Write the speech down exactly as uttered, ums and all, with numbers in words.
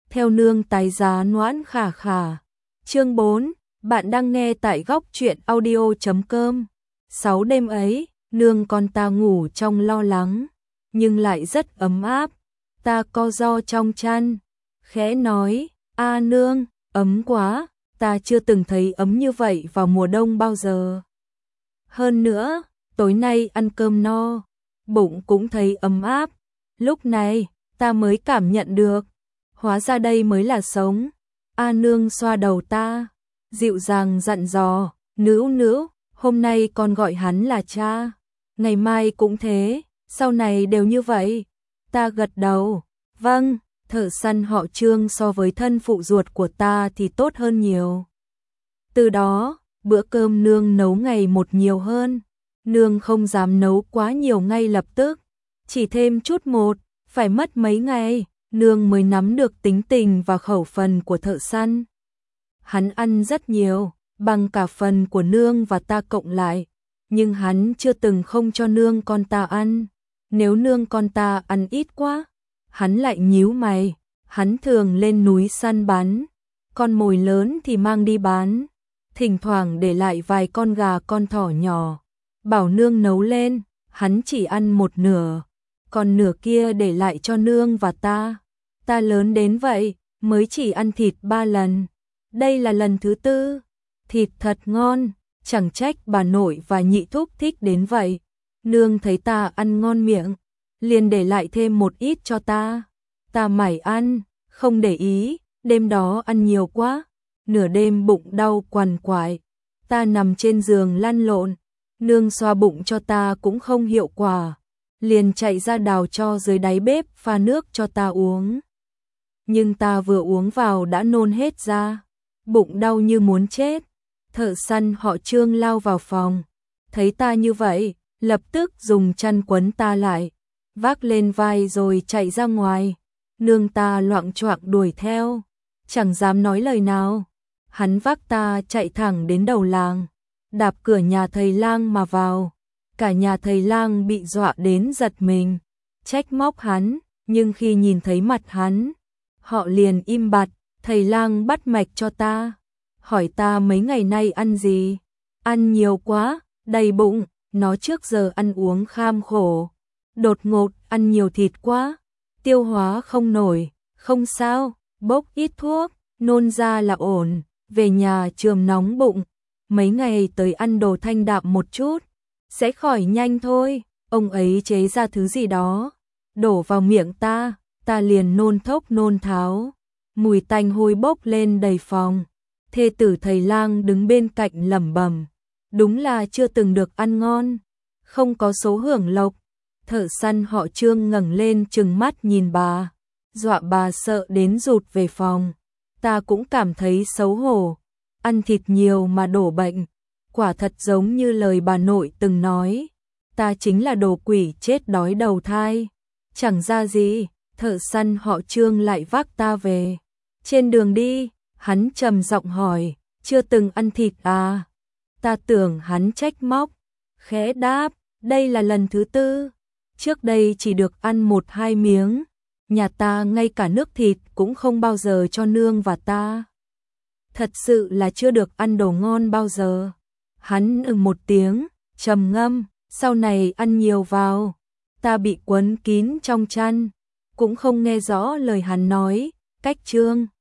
theo nương tái giá noãn khả khả. Chương bốn, bạn đang nghe tại góc truyện audio chấm com. Sáu đêm ấy, nương con ta ngủ trong lo lắng, nhưng lại rất ấm áp. Ta co ro trong chăn, khẽ nói, a nương, ấm quá, ta chưa từng thấy ấm như vậy vào mùa đông bao giờ. Hơn nữa, tối nay ăn cơm no, bụng cũng thấy ấm áp. Lúc này, ta mới cảm nhận được, hóa ra đây mới là sống. A nương xoa đầu ta, dịu dàng dặn dò, nữu nữu, hôm nay con gọi hắn là cha, ngày mai cũng thế, sau này đều như vậy. Ta gật đầu, vâng. Thợ săn họ Trương so với thân phụ ruột của ta thì tốt hơn nhiều. Từ đó, bữa cơm nương nấu ngày một nhiều hơn. Nương không dám nấu quá nhiều ngay lập tức, chỉ thêm chút một, phải mất mấy ngày, nương mới nắm được tính tình và khẩu phần của thợ săn. Hắn ăn rất nhiều, bằng cả phần của nương và ta cộng lại, nhưng hắn chưa từng không cho nương con ta ăn. Nếu nương con ta ăn ít quá, hắn lại nhíu mày. Hắn thường lên núi săn bắn, con mồi lớn thì mang đi bán, thỉnh thoảng để lại vài con gà con thỏ nhỏ, bảo nương nấu lên. Hắn chỉ ăn một nửa, còn nửa kia để lại cho nương và ta. Ta lớn đến vậy, mới chỉ ăn thịt ba lần, đây là lần thứ tư. Thịt thật ngon, chẳng trách bà nội và nhị thúc thích đến vậy. Nương thấy ta ăn ngon miệng, liền để lại thêm một ít cho ta. Ta mải ăn, không để ý, đêm đó ăn nhiều quá, nửa đêm bụng đau quằn quại. Ta nằm trên giường lăn lộn, nương xoa bụng cho ta cũng không hiệu quả, liền chạy ra đào cho dưới đáy bếp pha nước cho ta uống. Nhưng ta vừa uống vào đã nôn hết ra, bụng đau như muốn chết. Thợ săn họ Trương lao vào phòng, thấy ta như vậy, lập tức dùng chăn quấn ta lại, vác lên vai rồi chạy ra ngoài. Nương ta loạng choạng đuổi theo, chẳng dám nói lời nào. Hắn vác ta chạy thẳng đến đầu làng, đạp cửa nhà thầy lang mà vào. Cả nhà thầy lang bị dọa đến giật mình, trách móc hắn, nhưng khi nhìn thấy mặt hắn, họ liền im bặt. Thầy lang bắt mạch cho ta, hỏi ta mấy ngày nay ăn gì. Ăn nhiều quá, đầy bụng, nó trước giờ ăn uống kham khổ, đột ngột ăn nhiều thịt quá, tiêu hóa không nổi. Không sao, bốc ít thuốc, nôn ra là ổn, về nhà chườm nóng bụng, mấy ngày tới ăn đồ thanh đạm một chút, sẽ khỏi nhanh thôi. Ông ấy chế ra thứ gì đó, đổ vào miệng ta, ta liền nôn thốc nôn tháo, mùi tanh hôi bốc lên đầy phòng. Thê tử thầy lang đứng bên cạnh lẩm bẩm, đúng là chưa từng được ăn ngon, không có số hưởng lộc. Thợ săn họ Trương ngẩng lên trừng mắt nhìn bà, dọa bà sợ đến rụt về phòng. Ta cũng cảm thấy xấu hổ, ăn thịt nhiều mà đổ bệnh, quả thật giống như lời bà nội từng nói, ta chính là đồ quỷ chết đói đầu thai. Chẳng ra gì, thợ săn họ Trương lại vác ta về. Trên đường đi, hắn trầm giọng hỏi, chưa từng ăn thịt à? Ta tưởng hắn trách móc, khẽ đáp, đây là lần thứ tư, trước đây chỉ được ăn một hai miếng. Nhà ta ngay cả nước thịt cũng không bao giờ cho nương và ta. Thật sự là chưa được ăn đồ ngon bao giờ. Hắn ừm một tiếng, trầm ngâm, sau này ăn nhiều vào. Ta bị quấn kín trong chăn, cũng không nghe rõ lời hắn nói. Cách chương